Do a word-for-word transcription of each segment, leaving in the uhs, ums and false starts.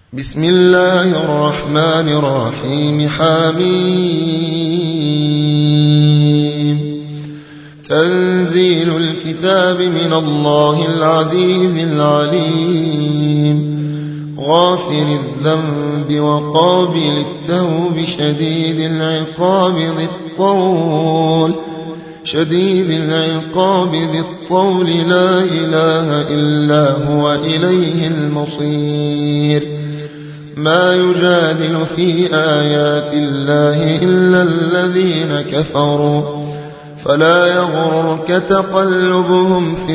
بسم الله الرحمن الرحيم. حميم. تنزيل الكتاب من الله العزيز العليم، غافر الذنب وقابل التوب، شديد العقاب ذي الطول شديد العقاب ذي الطول لا إله إلا هو إليه المصير. ما يجادل في آيات الله إلا الذين كفروا، فلا يغررك تقلبهم في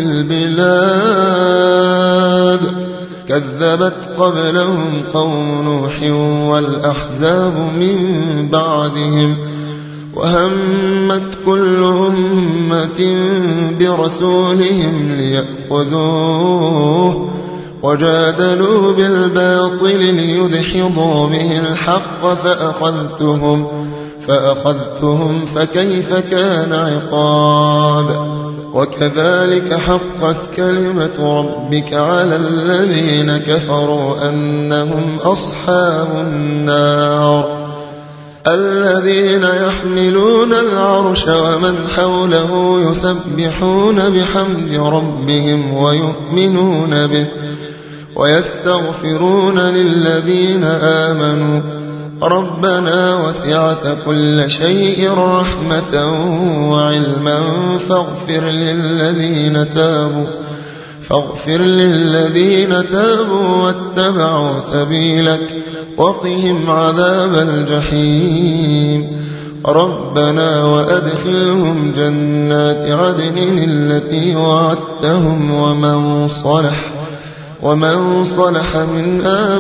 البلاد. كذبت قبلهم قوم نوح والأحزاب من بعدهم، وهمت كل أمة برسولهم ليأخذوه، وجادلوا بالباطل ليدحضوا به الحق فأخذتهم فأخذتهم فكيف كان عقاب. وكذلك حقت كلمة ربك على الذين كفروا أنهم أصحاب النار، الذين يحملون العرش ومن حوله يسبحون بحمد ربهم ويؤمنون به ويستغفرون للذين آمنوا ربنا وسعت كل شيء رحمة وعلما فاغفر للذين تابوا فاغفر للذين تابوا واتبعوا سبيلك وقهم عذاب الجحيم. ربنا وأدخلهم جنات عدن التي وعدتهم ومن صلح ومن صلح من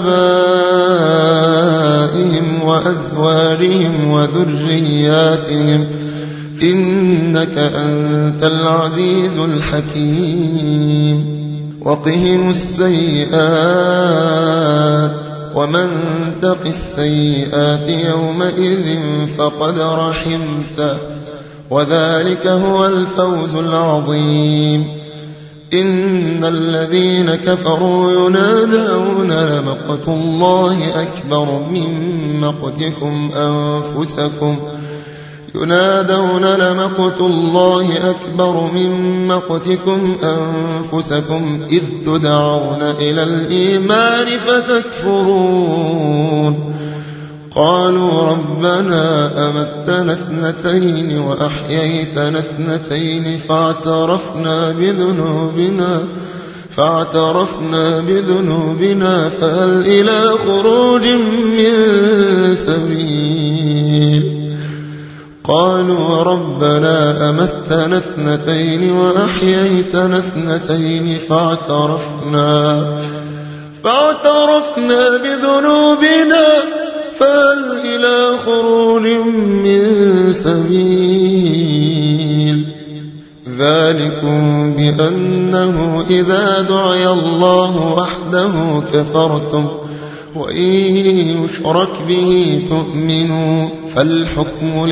آبائهم وأزواجهم وذرياتهم إنك أنت العزيز الحكيم. وقهم السيئات ومن تق السيئات يومئذ فقد رحمته، وذلك هو الفوز العظيم. إن الذين كفروا ينادون لمقت الله أكبر من مقتكم أنفسكم ينادون لمقت الله أكبر من مقتكم أنفسكم إذ تدعون إلى الإيمان فتكفرون. قالوا ربنا أمتنا اثنتين وأحييتنا اثنتين فاعترفنا بذنوبنا فاعترفنا بذنوبنا فهل إلى خروج من سبيل. قالوا ربنا أمتنا اثنتين وأحييتنا اثنتين فاعترفنا فاعترفنا بذنوبنا فهل إلى خروج من سبيل. ذلكم بأنه إذا دعي الله وحده كفرتم وإن يشرك به تؤمنوا فالحكم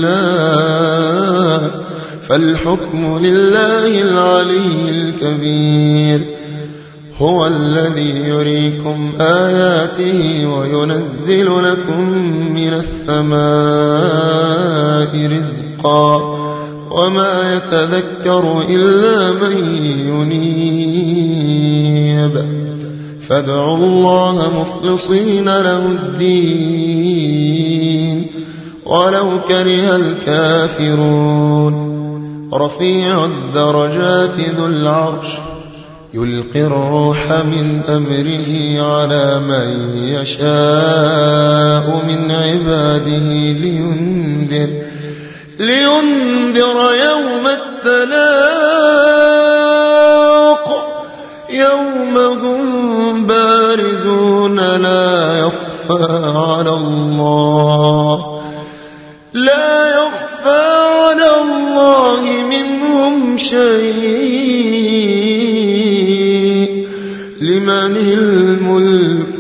لله فالحكم لله العلي الكبير. هو الذي يريكم آياته وينزل لكم من السماء رزقا وما يتذكر إلا من ينيب. فادعوا الله مخلصين له الدين ولو كره الكافرون. رفيع الدرجات ذو العرش يلقي الروح من أمره على من يشاء من عباده لينذر لينذر يوم التلاق يوم هم بارزون لا يخفى على الله لا يخفى على الله منهم شيء. لمن الملك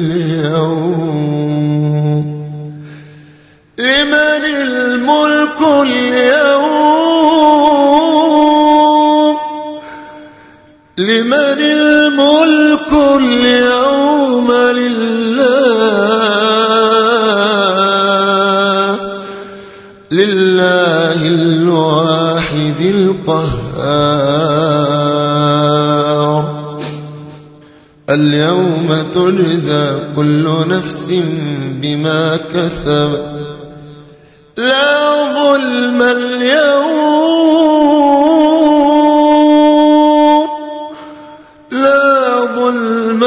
اليوم لمن الملك اليوم لمن الملك اليوم لله القهار اليوم تجزى كل نفس بما كسبت لا ظلم اليوم لا ظلم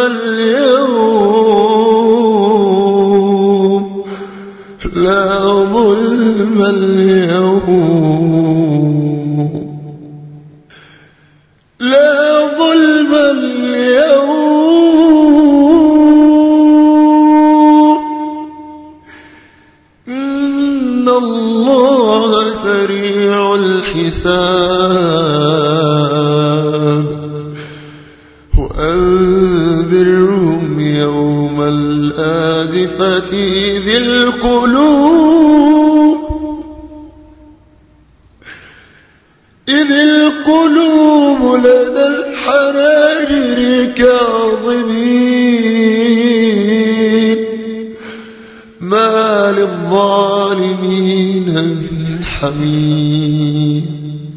اليوم لا ظلم اليوم لا ظلم اليوم إن الله سريع الحساب وأنذرهم يوم الآزفة ذي القلوب إذ القلوب لدى الحناجر كاظمين ما للظالمين من حميم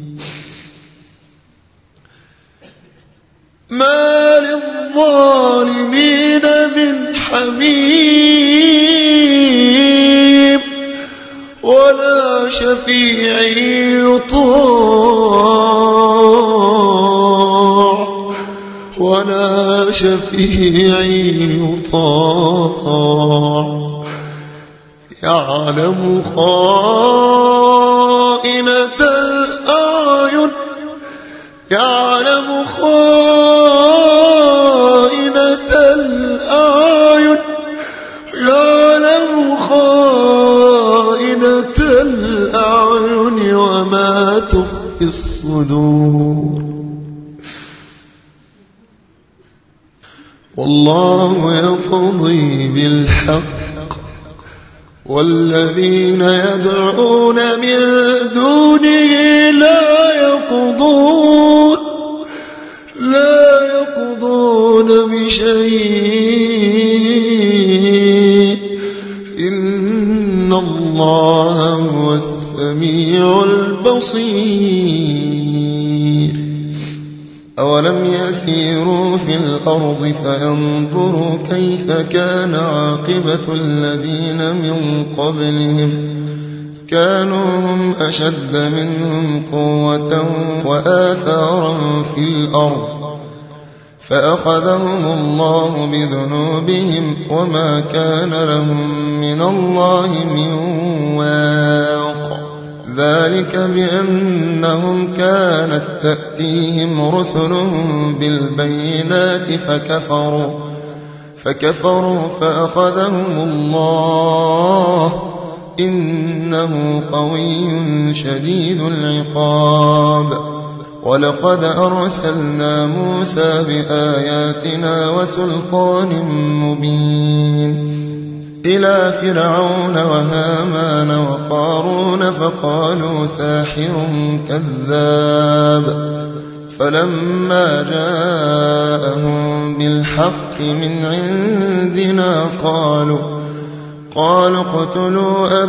ما للظالمين من حميم ولا شفيع يطاع ولا شفيع يطاع يعلم خائنة الأعين يعلم خائنة الأعين يعلم خائنة الأعين وما تخفي الصدور والله يقضي بالحق والذين يدعون من دونه لا يقضون لا يقضون بشيء إن الله هو السميع البصير أولم يسيروا في الأرض فينظروا كيف كان عاقبة الذين من قبلهم كانوا هم أشد منهم قوة وآثارا في الأرض فأخذهم الله بذنوبهم وما كان لهم من الله من واق ذلك بأنهم كانت تأتيهم رسلهم بالبينات فكفروا فكفروا فأخذهم الله إنه قوي شديد العقاب ولقد أرسلنا موسى بآياتنا وسلطان مبين إلى فرعون وهامان وقارون فقالوا ساحر كذاب فلما جاءهم بالحق من عندنا قالوا قالوا اقتلوا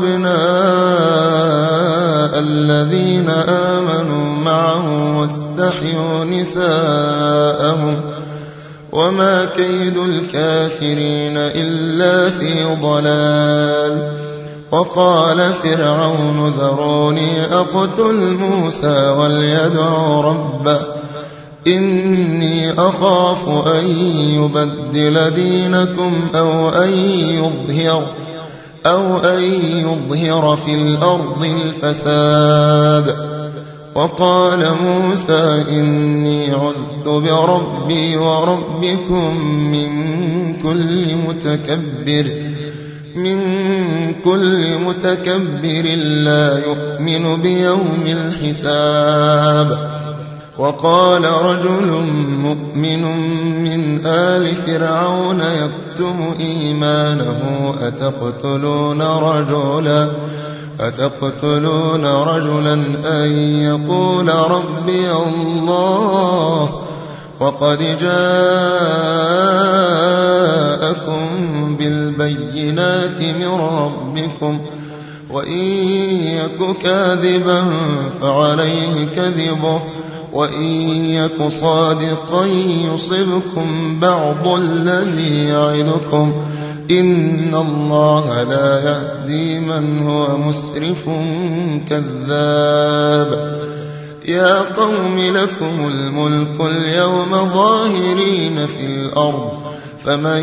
أبناء الذين آمنوا معه واستحيوا نساءهم وما كيد الكافرين إلا في ضلال وقال فرعون ذروني أقتل موسى وليدع ربه إني أخاف أن يبدل دينكم أو أن يظهر أو أن يظهر في الأرض الفساد وقال موسى إني عذت بربي وربكم من كل متكبر من كل متكبر لا يؤمن بيوم الحساب وقال رجل مؤمن من آل فرعون يكتم إيمانه أتقتلون رجلا أتقتلون رجلا أن يقول ربي الله وقد جاءكم بالبينات من ربكم وإن يك كاذبا فعليه كذبه وإن يك صادقا يصبكم بعض الذي يعدكم إن الله لا يهدي من هو مسرف كذاب. يا قوم لكم الملك اليوم ظاهرين في الأرض فمن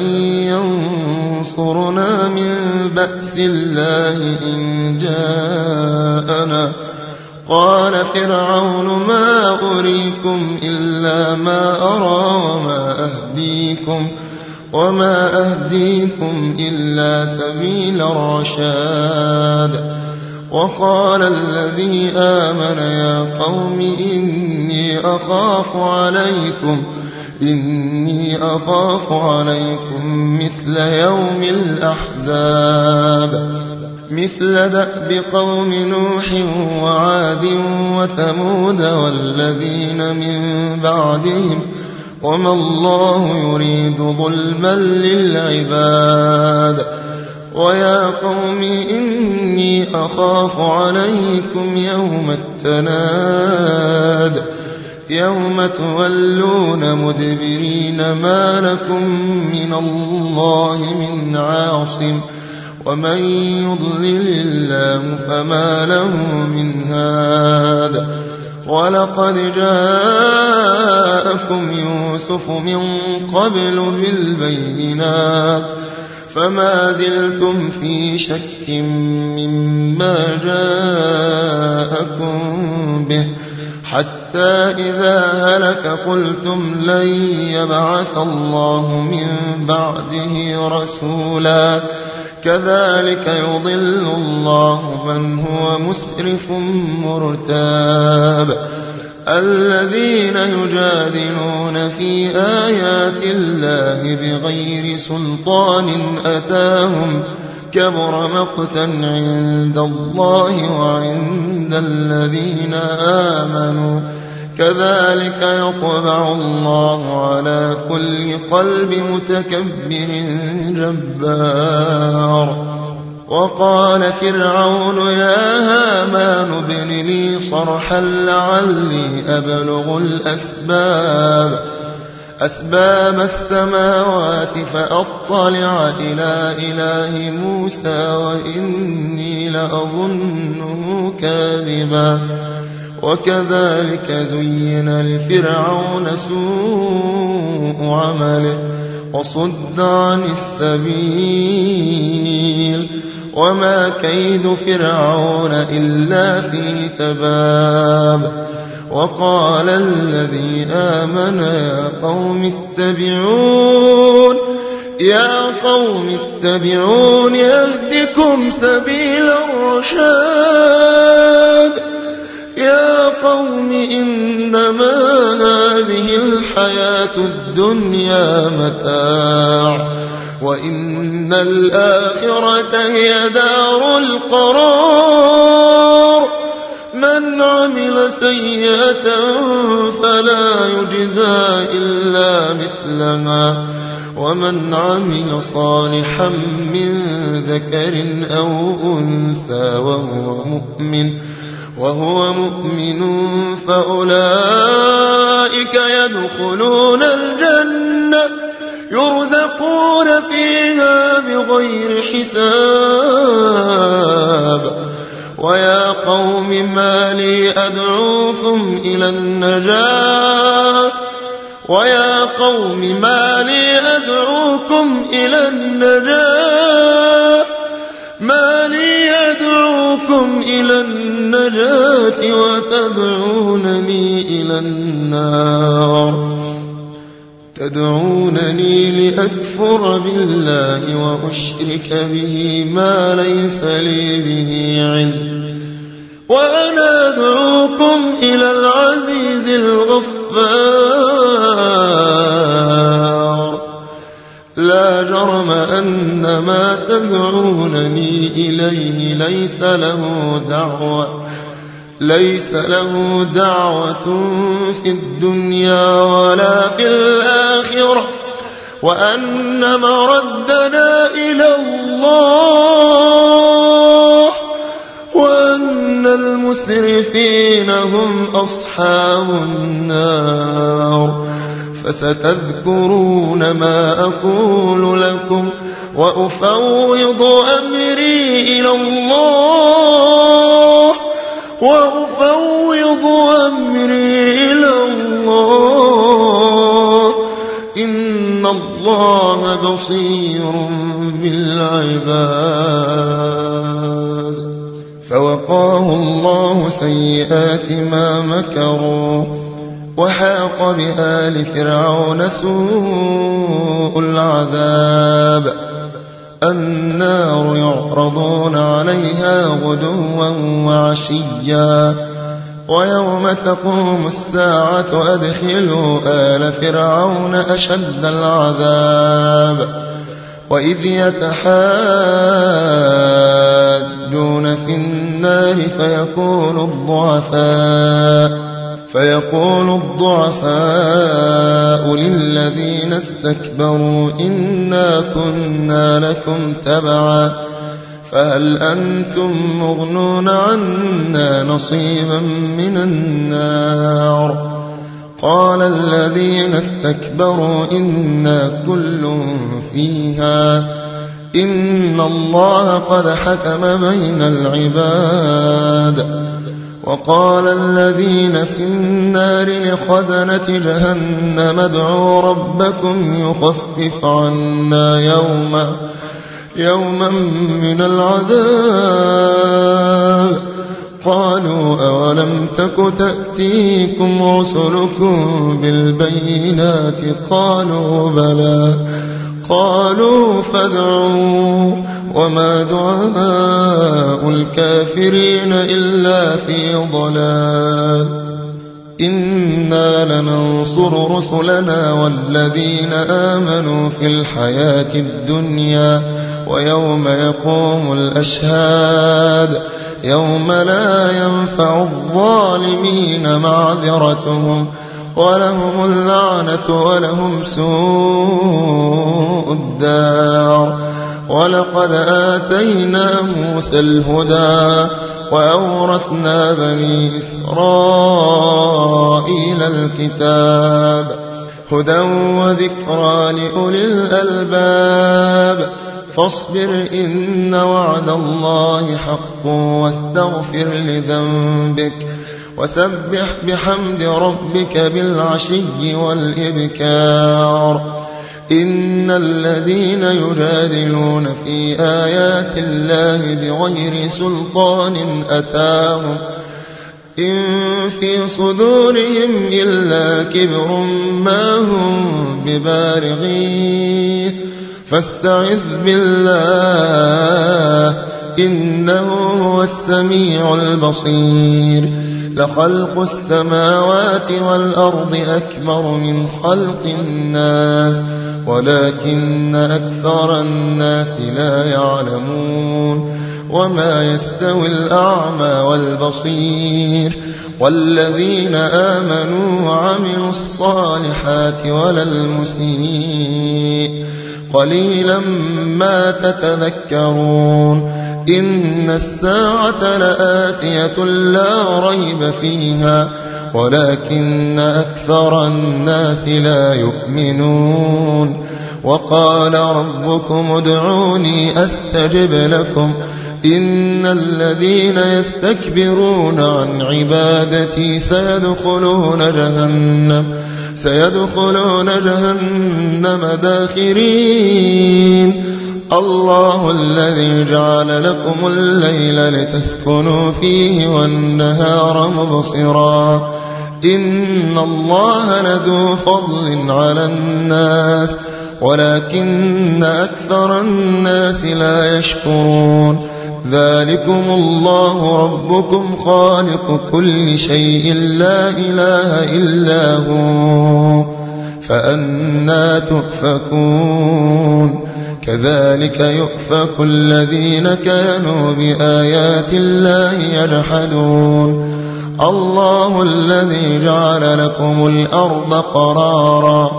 ينصرنا من بأس الله إن جاءنا. قال فرعون ما أريكم إلا ما أرى وما أهديكم وما أهديكم إلا سبيل الرشاد. وقال الذي آمن يا قوم إني أخاف عليكم إني أخاف عليكم مثل يوم الأحزاب مثل دأب قوم نوح وعاد وثمود والذين من بعدهم وما الله يريد ظلما للعباد. ويا قوم إني أخاف عليكم يوم التناد يوم تولون مدبرين ما لكم من الله من عاصم ومن يضلل الله فما له من هاد. ولقد جاءكم يوسف من قبل بالبينات فما زلتم في شك مما جاءكم به حتى إذا هلك قلتم لن يبعث الله من بعده رسولا كذلك يضل الله من هو مسرف مرتاب. الذين يجادلون في آيات الله بغير سلطان أتاهم كبر مقتا عند الله وعند الذين آمنوا كذلك يطبع الله على كل قلب متكبر جبار. وقال فرعون يا هامان ابن لي صرحا لعلي أبلغ الأسباب أسباب السماوات فأطلع إلى إله موسى وإني لأظنه كاذبا. وكذلك زين لفرعون سوء عمله وصد عن السبيل وما كيد فرعون إلا في تباب. وقال الذي آمن يا قوم اتبعون يا قوم اتبعون يهدكم سبيل الرشاد. يا قوم إنما هذه الحياة الدنيا متاع وإن الآخرة هي دار القرار. من عمل سيئة فلا يجزى إلا مثلها ومن عمل صالحا من ذكر أو أنثى وهو مؤمن وهو مؤمن فأولئك يدخلون الجنة يرزقون فيها بغير حساب. ويا قوم ما لي أدعوكم إلى النجاة ويا قوم ما لي أدعوكم إلى النجاة ما لي أدعوكم إلى النجاة وتدعونني إلى النار تدعونني لأكفر بالله وأشرك به ما ليس لي به علم وأنا أدعوكم إلى العزيز الغفار. لا جرم أن ما تدعونني إليه ليس له دعوة ليس له دعوة في الدنيا ولا في الآخرة وأن مردنا إلى الله المسرفين هم أصحاب النار فستذكرون ما أقول لكم وأفوض أمري إلى الله وأفوض أمري إلى الله إن الله بصير بالعباد. فوقاه الله سيئات ما مكروا وحاق بآل فرعون سوء العذاب. النار يعرضون عليها غدوا وعشيا ويوم تقوم الساعة أدخلوا آل فرعون أشد العذاب. وإذ يتحاجون في النار فيقول الضعفاء فيقول الضعفاء للذين استكبروا إنا كنا لكم تبعا فهل أنتم مغنون عنا نصيبا من النار. قال الذين استكبروا إنا كل فيها إن الله قد حكم بين العباد. وقال الذين في النار لخزنة جهنم ادعوا ربكم يخفف عنا يوما يوما من العذاب. قالوا أولم تك تأتيكم رسلكم بالبينات قالوا بلى قالوا فادعوا وما دعاء الكافرين إلا في ضلال. إنا لننصر رسلنا والذين آمنوا في الحياة الدنيا ويوم يقوم الأشهاد يوم لا ينفع الظالمين معذرتهم ولهم اللعنة ولهم سوء الدار. ولقد آتينا موسى الهدى وأورثنا بني إسرائيل الكتاب هدى وذكرى لأولي الألباب. فاصبر إن وعد الله حق واستغفر لذنبك وسبح بحمد ربك بالعشي والإبكار. إن الذين يجادلون في آيات الله بغير سلطان أتاهم إن في صدورهم إلا كبر ما هم ببالغيه فاستعذ بالله إنه هو السميع البصير. لخلق السماوات والأرض أكبر من خلق الناس ولكن أكثر الناس لا يعلمون. وما يستوي الأعمى والبصير والذين آمنوا وعملوا الصالحات ولا المسيء قليلا ما تتذكرون. إن الساعة لآتية لا ريب فيها ولكن أكثر الناس لا يؤمنون. وقال ربكم ادعوني أستجب لكم إن الذين يستكبرون عن عبادتي سيدخلون جهنم سيدخلون جهنم داخرين. الله الذي جعل لكم الليل لتسكنوا فيه والنهار مبصرا إن الله لذو فضل على الناس ولكن أكثر الناس لا يشكرون. ذلكم الله ربكم خالق كل شيء لا إله إلا هو فأنى تؤفكون. كذلك يؤفك الذين كانوا بآيات الله يجحدون. الله الذي جعل لكم الأرض قرارا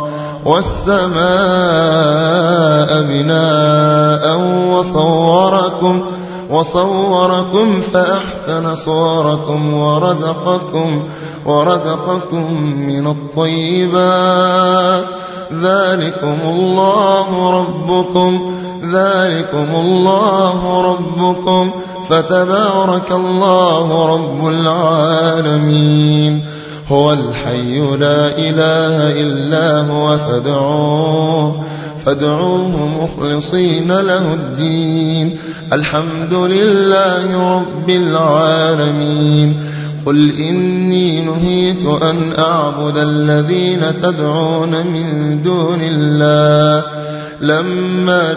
والسماء بناء وصوركم وصوركم فأحسن صوركم ورزقكم ورزقكم من الطيبات ذلكم الله ربكم ذلكم الله ربكم فتبارك الله رب العالمين. هو الحي لا إله إلا هو فادعوه فادعوه مخلصين له الدين الحمد لله رب العالمين. قل إني نهيت أن أعبد الذين تدعون من دون الله لما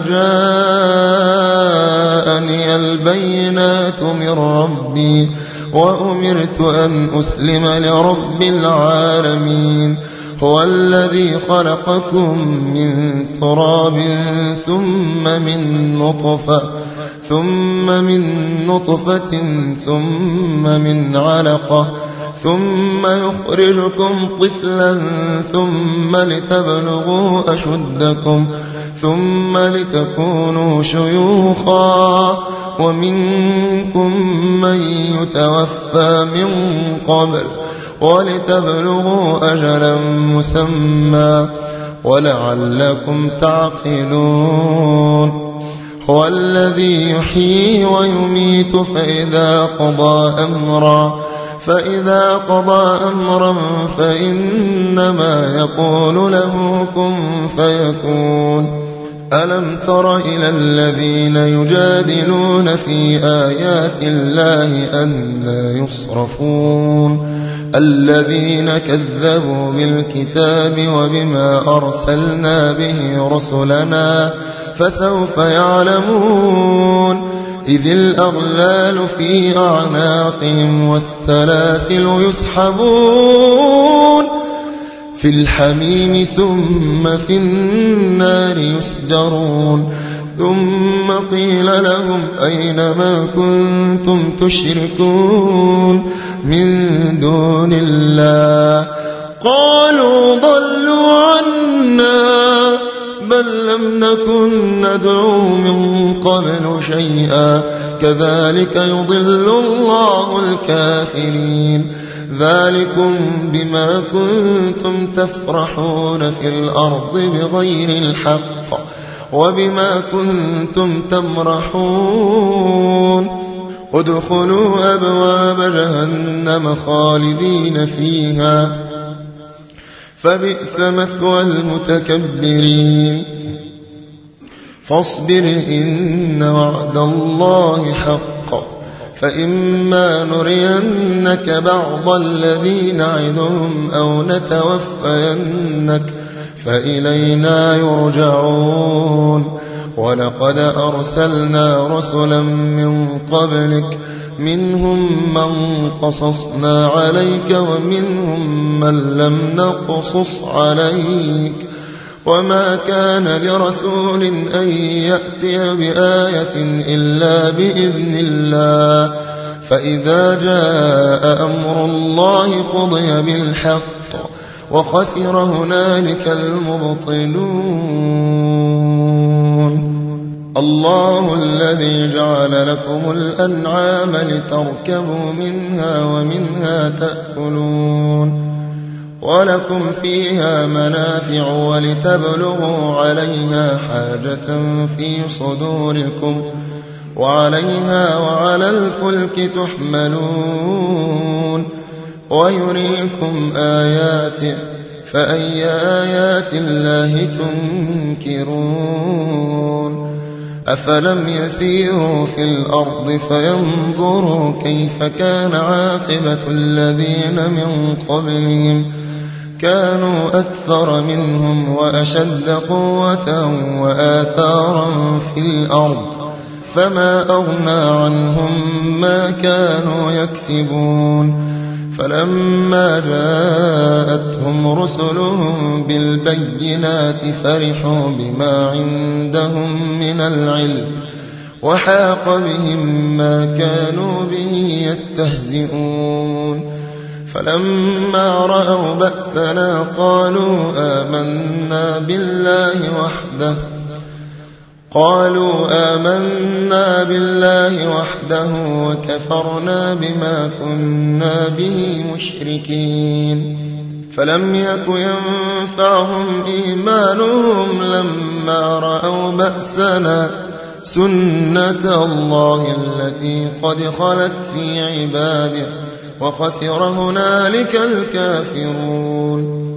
جاءني البينات من ربي وأمرت أن أسلم لرب العالمين. هو الذي خلقكم من تراب ثم من نطفة ثم من نطفة ثم من علقة ثم يخرجكم طفلا ثم لتبلغوا أشدكم ثم لتكونوا شيوخا ومنكم من يتوفى من قبل ولتبلغوا أجلا مسمى ولعلكم تعقلون. هو الذي يحيي ويميت فإذا قضى أمرا فإذا قضى أمرا فإنما يقول له كن فيكون. ألم تر إلى الذين يجادلون في آيات الله أنى يصرفون الذين كذبوا بالكتاب وبما أرسلنا به رسلنا فسوف يعلمون إذ الأغلال في أعناقهم والسلاسل يسحبون في الحميم ثم في النار يسجرون ثم قيل لهم أين ما كنتم تشركون من دون الله قالوا ضلوا عنا بل لم نكن ندعو من قبل شيئا كذلك يضل الله الكافرين. ذلكم بما كنتم تفرحون في الأرض بغير الحق وبما كنتم تمرحون ادخلوا أبواب جهنم خالدين فيها فبئس مثوى المتكبرين. فاصبر إن وعد الله حق فإما نرينك بعض الذي نعدهم أو نتوفينك فإلينا يرجعون. ولقد أرسلنا رسلا من قبلك منهم من قصصنا عليك ومنهم من لم نقصص عليك وما كان لرسول أن يأتي بآية إلا بإذن الله فإذا جاء أمر الله قضي بالحق وخسر هنالك المبطلون. الله الذي جعل لكم الأنعام لتركبوا منها ومنها تأكلون ولكم فيها منافع ولتبلغوا عليها حاجة في صدوركم وعليها وعلى الفلك تحملون ويريكم آياته فأي آيات الله تنكرون. أفلم يسيروا في الأرض فينظروا كيف كان عاقبة الذين من قبلهم كانوا أكثر منهم وأشد قوة وآثارا في الأرض فما أغنى عنهم ما كانوا يكسبون. فلما جاءتهم رسلهم بالبينات فرحوا بما عندهم من العلم وحاق بهم ما كانوا به يستهزئون. فلما رأوا بأسنا قالوا آمنا بالله وحده قالوا آمنا بالله وحده وكفرنا بما كنا به مشركين فلم يك ينفعهم إيمانهم لما رأوا بأسنا سنة الله التي قد خلت في عباده وخسر هنالك الكافرون